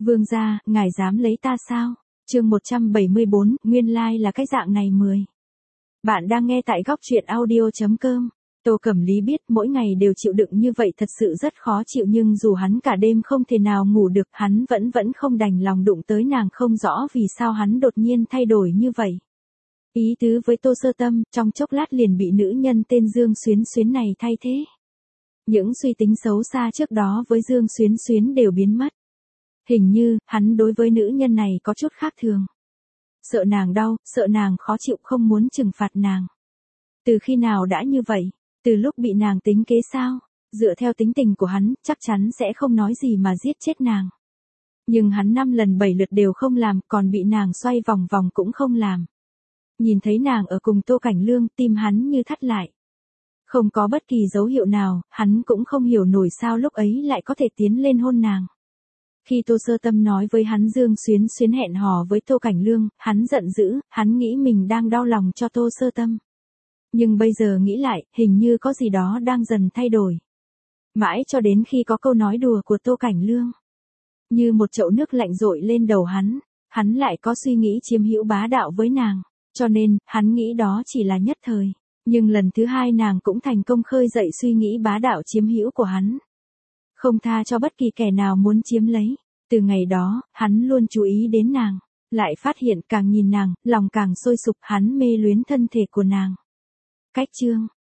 Vương gia, ngài dám lấy ta sao? Chương 174, nguyên lai là cái dạng này 10. Bạn đang nghe tại góc truyện audio.com. Tô Cẩm Lý biết mỗi ngày đều chịu đựng như vậy thật sự rất khó chịu, nhưng dù hắn cả đêm không thể nào ngủ được, hắn vẫn không đành lòng đụng tới nàng, không rõ vì sao hắn đột nhiên thay đổi như vậy. Ý tứ với Tô Sơ Tâm, trong chốc lát liền bị nữ nhân tên Dương Xuyến Xuyến này thay thế. Những suy tính xấu xa trước đó với Dương Xuyến Xuyến đều biến mất. Hình như, hắn đối với nữ nhân này có chút khác thường. Sợ nàng đau, sợ nàng khó chịu, không muốn trừng phạt nàng. Từ khi nào đã như vậy? Từ lúc bị nàng tính kế sao? Dựa theo tính tình của hắn, chắc chắn sẽ không nói gì mà giết chết nàng. Nhưng hắn 5 lần 7 lượt đều không làm, còn bị nàng xoay vòng vòng cũng không làm. Nhìn thấy nàng ở cùng Tô Cảnh Lương, tim hắn như thắt lại. Không có bất kỳ dấu hiệu nào, hắn cũng không hiểu nổi sao lúc ấy lại có thể tiến lên hôn nàng. Khi Tô Sơ Tâm nói với hắn Dương Xuyến Xuyến hẹn hò với Tô Cảnh Lương, hắn giận dữ, hắn nghĩ mình đang đau lòng cho Tô Sơ Tâm. Nhưng bây giờ nghĩ lại, hình như có gì đó đang dần thay đổi. Mãi cho đến khi có câu nói đùa của Tô Cảnh Lương. Như một chậu nước lạnh dội lên đầu hắn lại có suy nghĩ chiếm hữu bá đạo với nàng. Cho nên, hắn nghĩ đó chỉ là nhất thời. Nhưng lần thứ hai nàng cũng thành công khơi dậy suy nghĩ bá đạo chiếm hữu của hắn. Không tha cho bất kỳ kẻ nào muốn chiếm lấy. Từ ngày đó, hắn luôn chú ý đến nàng. Lại phát hiện càng nhìn nàng, lòng càng sôi sục, hắn mê luyến thân thể của nàng. Cách chương